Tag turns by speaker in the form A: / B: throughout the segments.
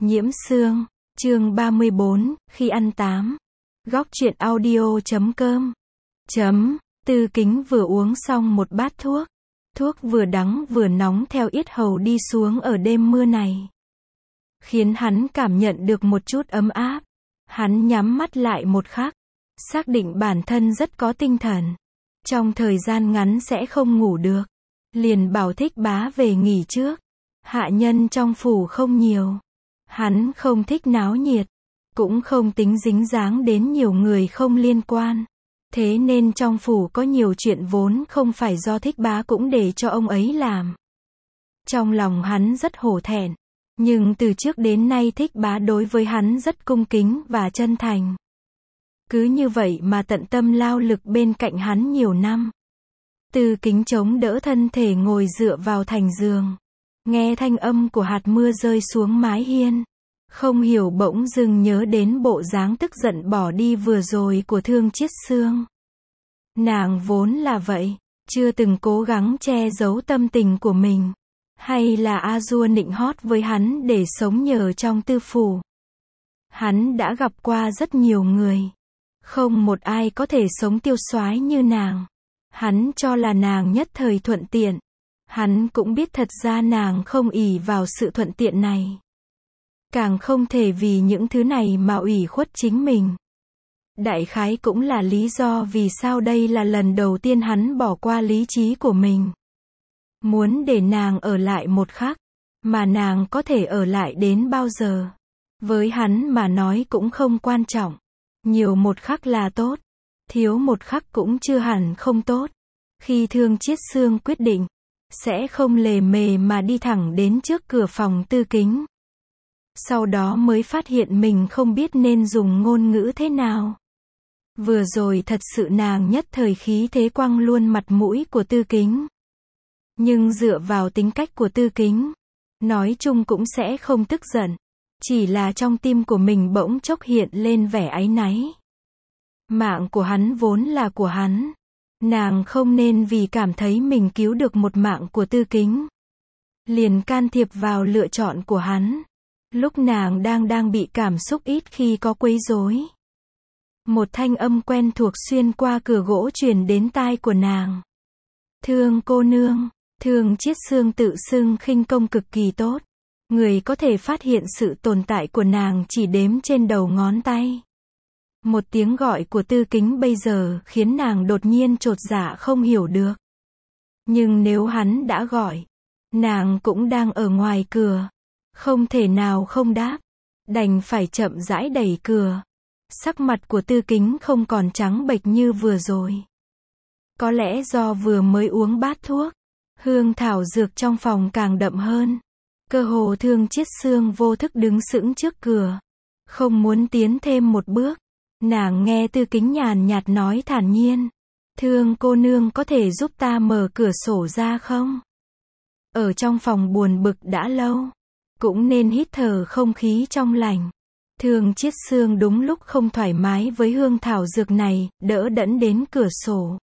A: Nhiễm Sương, chương 34, khi ăn tám. Góc truyện audio.com. Tư Kính vừa uống xong một bát thuốc. Thuốc vừa đắng vừa nóng theo yết hầu đi xuống ở đêm mưa này, khiến hắn cảm nhận được một chút ấm áp. Hắn nhắm mắt lại một khắc, xác định bản thân rất có tinh thần. Trong thời gian ngắn sẽ không ngủ được. Liền bảo Thích Bá về nghỉ trước. Hạ nhân trong phủ không nhiều. Hắn không thích náo nhiệt, cũng không tính dính dáng đến nhiều người không liên quan. Thế nên trong phủ có nhiều chuyện vốn không phải do Thích Bá cũng để cho ông ấy làm. Trong lòng hắn rất hổ thẹn, nhưng từ trước đến nay Thích Bá đối với hắn rất cung kính và chân thành. Cứ như vậy mà tận tâm lao lực bên cạnh hắn nhiều năm. Tư Kính chống đỡ thân thể ngồi dựa vào thành giường, nghe thanh âm của hạt mưa rơi xuống mái hiên. Không hiểu bỗng dưng nhớ đến bộ dáng tức giận bỏ đi vừa rồi của Thương Chiết Sương. Nàng vốn là vậy, chưa từng cố gắng che giấu tâm tình của mình. Hay là a dua nịnh hót với hắn để sống nhờ trong tư phủ. Hắn đã gặp qua rất nhiều người, không một ai có thể sống tiêu xoái như nàng. Hắn cho là nàng nhất thời thuận tiện. Hắn cũng biết thật ra nàng không ỷ vào sự thuận tiện này. Càng không thể vì những thứ này mà ủy khuất chính mình. Đại khái cũng là lý do vì sao đây là lần đầu tiên hắn bỏ qua lý trí của mình. Muốn để nàng ở lại một khắc, mà nàng có thể ở lại đến bao giờ. Với hắn mà nói cũng không quan trọng. Nhiều một khắc là tốt, thiếu một khắc cũng chưa hẳn không tốt. Khi Thương Chiết Sương quyết định, sẽ không lề mề mà đi thẳng đến trước cửa phòng Tư Kính. Sau đó mới phát hiện mình không biết nên dùng ngôn ngữ thế nào. Vừa rồi thật sự nàng nhất thời khí thế quăng luôn mặt mũi của Tư Kính. Nhưng dựa vào tính cách của Tư Kính, nói chung cũng sẽ không tức giận. Chỉ là trong tim của mình bỗng chốc hiện lên vẻ áy náy. Mạng của hắn vốn là của hắn. Nàng không nên vì cảm thấy mình cứu được một mạng của Tư Kính, liền can thiệp vào lựa chọn của hắn. Lúc nàng đang bị cảm xúc ít khi có quấy rối. Một thanh âm quen thuộc xuyên qua cửa gỗ truyền đến tai của nàng. Thương cô nương. Thương Chiết Sương tự xưng khinh công cực kỳ tốt. Người có thể phát hiện sự tồn tại của nàng chỉ đếm trên đầu ngón tay. Một tiếng gọi của Tư Kính bây giờ khiến nàng đột nhiên chột dạ không hiểu được. Nhưng nếu hắn đã gọi, nàng cũng đang ở ngoài cửa. Không thể nào không đáp. Đành phải chậm rãi đẩy cửa. Sắc mặt của Tư Kính không còn trắng bệch như vừa rồi. Có lẽ do vừa mới uống bát thuốc, hương thảo dược trong phòng càng đậm hơn. Cơ hồ Thương Chiết Sương vô thức đứng sững trước cửa, không muốn tiến thêm một bước. Nàng nghe Tư Kính nhàn nhạt nói thản nhiên. Thương cô nương có thể giúp ta mở cửa sổ ra không? Ở trong phòng buồn bực đã lâu, cũng nên hít thở không khí trong lành. Thương Chiết Sương đúng lúc không thoải mái với hương thảo dược này, đỡ đẫn đến cửa sổ.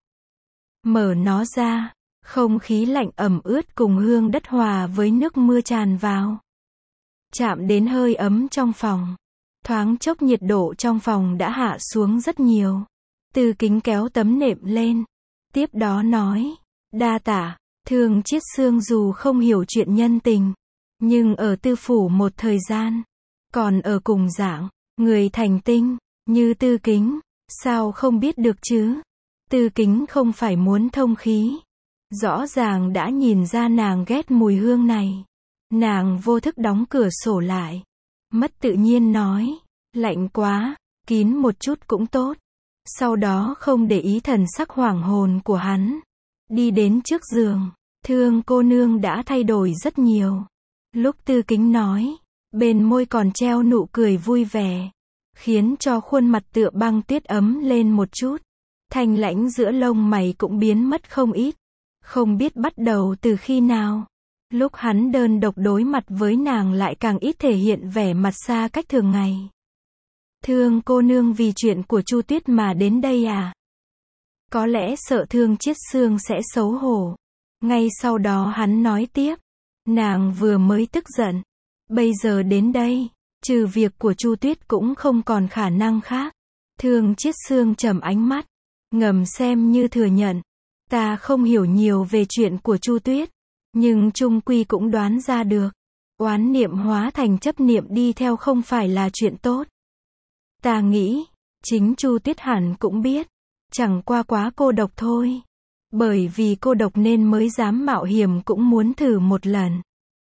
A: Mở nó ra, không khí lạnh ẩm ướt cùng hương đất hòa với nước mưa tràn vào. Chạm đến hơi ấm trong phòng. Thoáng chốc nhiệt độ trong phòng đã hạ xuống rất nhiều. Tư Kính kéo tấm nệm lên. Tiếp đó nói. Đa tạ. Thương Chiết Sương dù không hiểu chuyện nhân tình, nhưng ở tư phủ một thời gian, còn ở cùng dạng, người thành tinh, như Tư Kính, sao không biết được chứ? Tư Kính không phải muốn thông khí. Rõ ràng đã nhìn ra nàng ghét mùi hương này. Nàng vô thức đóng cửa sổ lại. Mất tự nhiên nói. Lạnh quá, kín một chút cũng tốt. Sau đó không để ý thần sắc hoảng hồn của hắn. Đi đến trước giường. Thương cô nương đã thay đổi rất nhiều. Lúc Tư Kính nói, bên môi còn treo nụ cười vui vẻ, khiến cho khuôn mặt tựa băng tuyết ấm lên một chút. Thanh lãnh giữa lông mày cũng biến mất không ít. Không biết bắt đầu từ khi nào. Lúc hắn đơn độc đối mặt với nàng lại càng ít thể hiện vẻ mặt xa cách thường ngày. Thương cô nương vì chuyện của Chu Tuyết mà đến đây à? Có lẽ sợ Thương Chiết Sương sẽ xấu hổ. Ngay sau đó hắn nói tiếp. Nàng vừa mới tức giận. Bây giờ đến đây. Trừ việc của Chu Tuyết cũng không còn khả năng khác. Thương Chiết Xương trầm ánh mắt, ngầm xem như thừa nhận. Ta không hiểu nhiều về chuyện của Chu Tuyết, nhưng chung quy cũng đoán ra được. Oán niệm hóa thành chấp niệm đi theo không phải là chuyện tốt. Ta nghĩ, chính Chu Tuyết hẳn cũng biết, chẳng qua quá cô độc thôi. Bởi vì cô độc nên mới dám mạo hiểm cũng muốn thử một lần.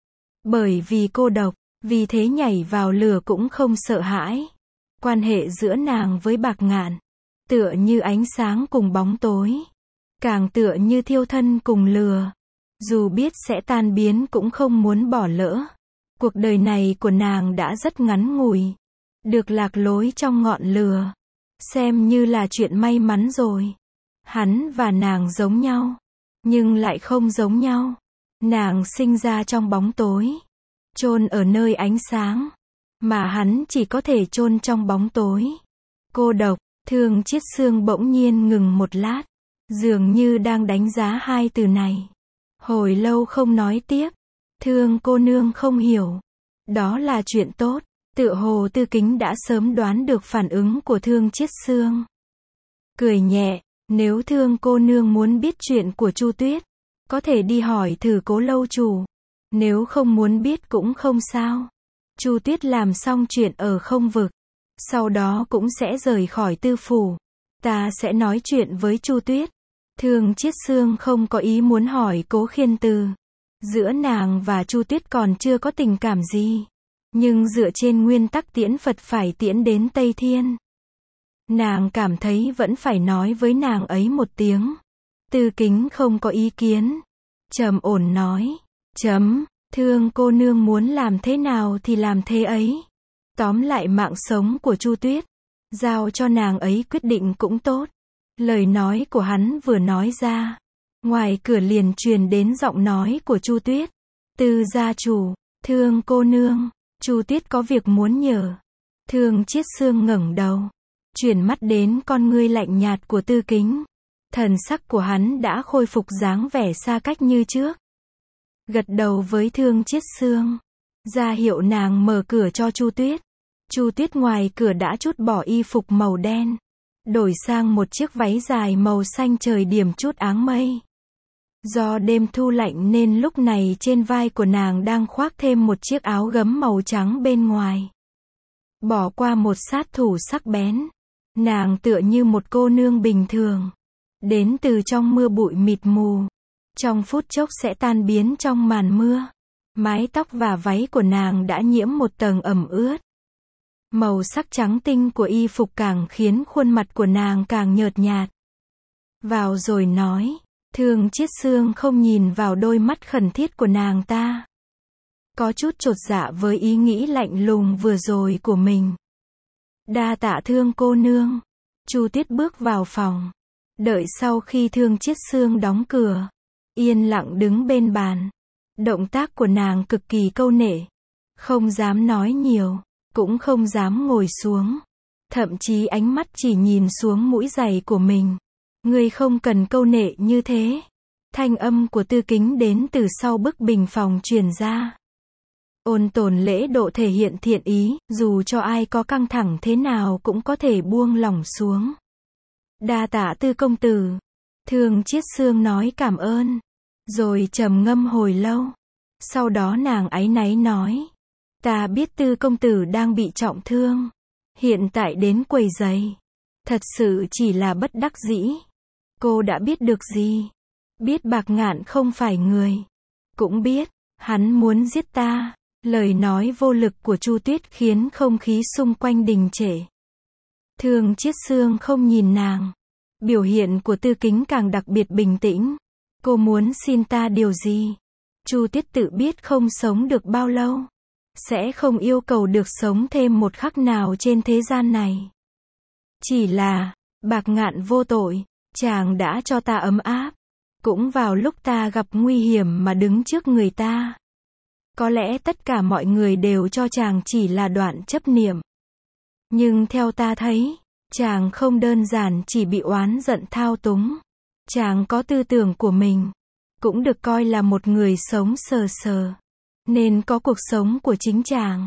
A: Bởi vì cô độc, vì thế nhảy vào lửa cũng không sợ hãi. Quan hệ giữa nàng với Bạc Ngạn, tựa như ánh sáng cùng bóng tối, càng tựa như thiêu thân cùng lửa. Dù biết sẽ tan biến cũng không muốn bỏ lỡ. Cuộc đời này của nàng đã rất ngắn ngủi, được lạc lối trong ngọn lửa, xem như là chuyện may mắn rồi. Hắn và nàng giống nhau, nhưng lại không giống nhau. Nàng sinh ra trong bóng tối, chôn ở nơi ánh sáng, mà hắn chỉ có thể chôn trong bóng tối. Cô độc. Thương Chiết Xương bỗng nhiên ngừng một lát, dường như đang đánh giá hai từ này. Hồi lâu không nói tiếp. Thương cô nương không hiểu. Đó là chuyện tốt. Tựa hồ Tư Kính đã sớm đoán được phản ứng của Thương Chiết Xương. Cười nhẹ, nếu Thương cô nương muốn biết chuyện của Chu Tuyết, có thể đi hỏi thử Cố lâu chủ. Nếu không muốn biết cũng không sao. Chu Tuyết làm xong chuyện ở Không Vực, sau đó cũng sẽ rời khỏi Tư phủ. Ta sẽ nói chuyện với Chu Tuyết. Thương Chiết Xương không có ý muốn hỏi Cố Khiên Từ. Giữa nàng và Chu Tuyết còn chưa có tình cảm gì. Nhưng dựa trên nguyên tắc tiễn Phật phải tiễn đến Tây Thiên, nàng cảm thấy vẫn phải nói với nàng ấy một tiếng. Tư Kính không có ý kiến. Trầm ổn nói. Thương cô nương muốn làm thế nào thì làm thế ấy. Tóm lại mạng sống của Chu Tuyết, giao cho nàng ấy quyết định cũng tốt. Lời nói của hắn vừa nói ra, ngoài cửa liền truyền đến giọng nói của Chu Tuyết. Tư gia chủ, Thương cô nương, Chu Tuyết có việc muốn nhờ. Thương Chiết Xương ngẩng đầu, chuyển mắt đến con ngươi lạnh nhạt của Tư Kính. Thần sắc của hắn đã khôi phục dáng vẻ xa cách như trước. Gật đầu với Thương Chiết Xương, ra hiệu nàng mở cửa cho Chu Tuyết. Chu Tuyết ngoài cửa đã trút bỏ y phục màu đen, đổi sang một chiếc váy dài màu xanh trời điểm chút áng mây. Do đêm thu lạnh nên lúc này trên vai của nàng đang khoác thêm một chiếc áo gấm màu trắng bên ngoài. Bỏ qua một sát thủ sắc bén, nàng tựa như một cô nương bình thường, đến từ trong mưa bụi mịt mù, trong phút chốc sẽ tan biến trong màn mưa. Mái tóc và váy của nàng đã nhiễm một tầng ẩm ướt. Màu sắc trắng tinh của y phục càng khiến khuôn mặt của nàng càng nhợt nhạt. Vào rồi nói. Thương Chiết Xương không nhìn vào đôi mắt khẩn thiết của nàng ta, có chút chột dạ với ý nghĩ lạnh lùng vừa rồi của mình. Đa tạ Thương cô nương. Chu Tuyết bước vào phòng, đợi sau khi Thương Chiết Xương đóng cửa, yên lặng đứng bên bàn. Động tác của nàng cực kỳ câu nệ, không dám nói nhiều, cũng không dám ngồi xuống, thậm chí ánh mắt chỉ nhìn xuống mũi giày của mình. Ngươi không cần câu nệ như thế. Thanh âm của Tư Kính đến từ sau bức bình phòng truyền ra. Ôn tồn lễ độ thể hiện thiện ý, dù cho ai có căng thẳng thế nào cũng có thể buông lỏng xuống. Đa tạ Tư công tử. Thương Chiết Xương nói cảm ơn, rồi trầm ngâm hồi lâu. Sau đó nàng áy náy nói. Ta biết Tư công tử đang bị trọng thương, hiện tại đến quầy giày, thật sự chỉ là bất đắc dĩ. Cô đã biết được gì? Biết Bạc Ngạn không phải người. Cũng biết, hắn muốn giết ta. Lời nói vô lực của Chu Tuyết khiến không khí xung quanh đình trệ. Thương Chiết Xương không nhìn nàng. Biểu hiện của Tư Kính càng đặc biệt bình tĩnh. Cô muốn xin ta điều gì? Chu Tuyết tự biết không sống được bao lâu, sẽ không yêu cầu được sống thêm một khắc nào trên thế gian này. Chỉ là, Bạc Ngạn vô tội. Chàng đã cho ta ấm áp, cũng vào lúc ta gặp nguy hiểm mà đứng trước người ta. Có lẽ tất cả mọi người đều cho chàng chỉ là đoạn chấp niệm. Nhưng theo ta thấy, chàng không đơn giản chỉ bị oán giận thao túng. Chàng có tư tưởng của mình, cũng được coi là một người sống sờ sờ, nên có cuộc sống của chính chàng.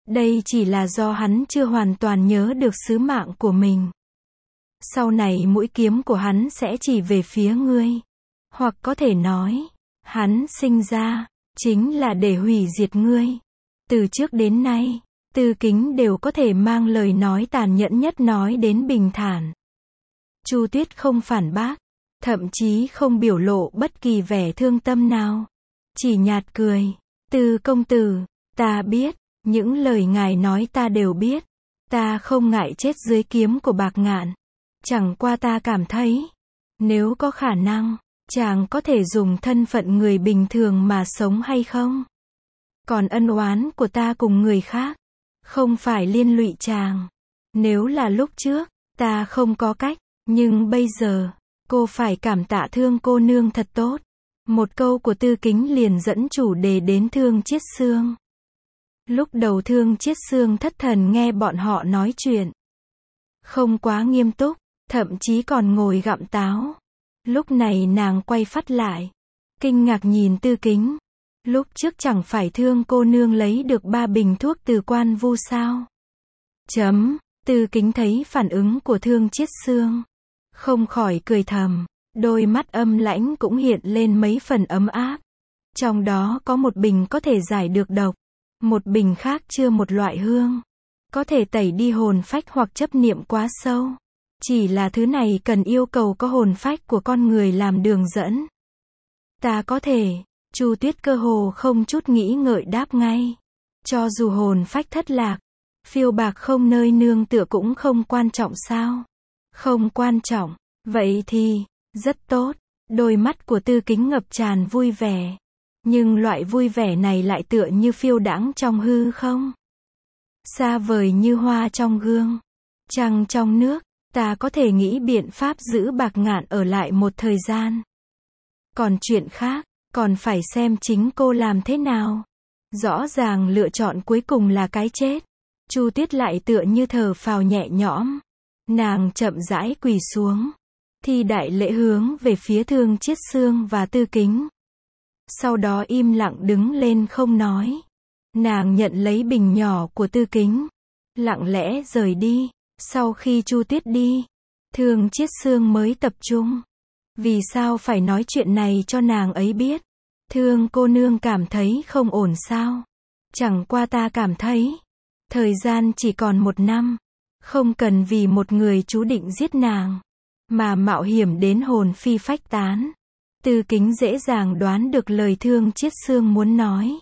A: Đây chỉ là do hắn chưa hoàn toàn nhớ được sứ mạng của mình. Sau này mũi kiếm của hắn sẽ chỉ về phía ngươi. Hoặc có thể nói, hắn sinh ra, chính là để hủy diệt ngươi. Từ trước đến nay, Tư Kính đều có thể mang lời nói tàn nhẫn nhất nói đến bình thản. Chu Tuyết không phản bác, thậm chí không biểu lộ bất kỳ vẻ thương tâm nào. Chỉ nhạt cười, Tư công tử, ta biết, những lời ngài nói ta đều biết. Ta không ngại chết dưới kiếm của Bạc Ngạn. Chẳng qua ta cảm thấy, nếu có khả năng, chàng có thể dùng thân phận người bình thường mà sống hay không? Còn ân oán của ta cùng người khác, không phải liên lụy chàng. Nếu là lúc trước, ta không có cách, nhưng bây giờ, cô phải cảm tạ Thương cô nương thật tốt. Một câu của Tư Kính liền dẫn chủ đề đến Thương Chiết Xương. Lúc đầu Thương Chiết Xương thất thần nghe bọn họ nói chuyện. Không quá nghiêm túc, thậm chí còn ngồi gặm táo. Lúc này nàng quay phát lại, kinh ngạc nhìn Tư Kính. Lúc trước chẳng phải Thương cô nương lấy được 3 bình thuốc từ Quan Vu sao? Tư Kính thấy phản ứng của Thương Chiết Xương, không khỏi cười thầm, đôi mắt âm lãnh cũng hiện lên mấy phần ấm áp. Trong đó có một bình có thể giải được độc, một bình khác chứa một loại hương, có thể tẩy đi hồn phách hoặc chấp niệm quá sâu. Chỉ là thứ này cần yêu cầu có hồn phách của con người làm đường dẫn. Ta có thể. Chu Tuyết cơ hồ không chút nghĩ ngợi đáp ngay. Cho dù hồn phách thất lạc, phiêu bạc không nơi nương tựa cũng không quan trọng sao? Không quan trọng. Vậy thì, rất tốt. Đôi mắt của Tư Kính ngập tràn vui vẻ. Nhưng loại vui vẻ này lại tựa như phiêu đãng trong hư không. Xa vời như hoa trong gương, trăng trong nước. Ta có thể nghĩ biện pháp giữ Bạc Ngạn ở lại một thời gian. Còn chuyện khác, còn phải xem chính cô làm thế nào. Rõ ràng lựa chọn cuối cùng là cái chết. Chu Tuyết lại tựa như thở phào nhẹ nhõm. Nàng chậm rãi quỳ xuống, thi đại lễ hướng về phía Thương Chiết Xương và Tư Kính. Sau đó im lặng đứng lên không nói. Nàng nhận lấy bình nhỏ của Tư Kính, lặng lẽ rời đi. Sau khi Chu Tuyết đi, Thương Chiết Xương mới tập trung. Vì sao phải nói chuyện này cho nàng ấy biết? Thương cô nương cảm thấy không ổn sao? Chẳng qua ta cảm thấy, thời gian chỉ còn 1 năm, không cần vì một người chú định giết nàng, mà mạo hiểm đến hồn phi phách tán. Tư Kính dễ dàng đoán được lời Thương Chiết Xương muốn nói.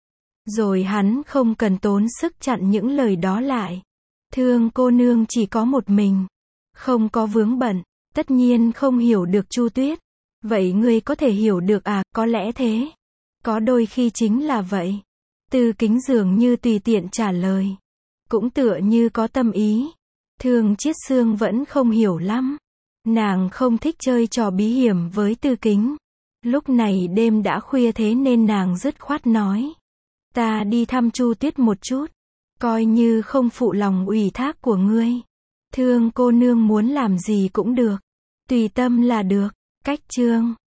A: Rồi hắn không cần tốn sức chặn những lời đó lại. Thương cô nương chỉ có một mình, không có vướng bận, tất nhiên không hiểu được Chu Tuyết. Vậy ngươi có thể hiểu được à? Có lẽ thế. Có đôi khi chính là vậy. Tư Kính dường như tùy tiện trả lời, cũng tựa như có tâm ý. Thương Chiết Xương vẫn không hiểu lắm. Nàng không thích chơi trò bí hiểm với Tư Kính. Lúc này đêm đã khuya thế nên nàng dứt khoát nói, ta đi thăm Chu Tuyết một chút, coi như không phụ lòng ủy thác của ngươi. Thương cô nương muốn làm gì cũng được, tùy tâm là được. Cách chương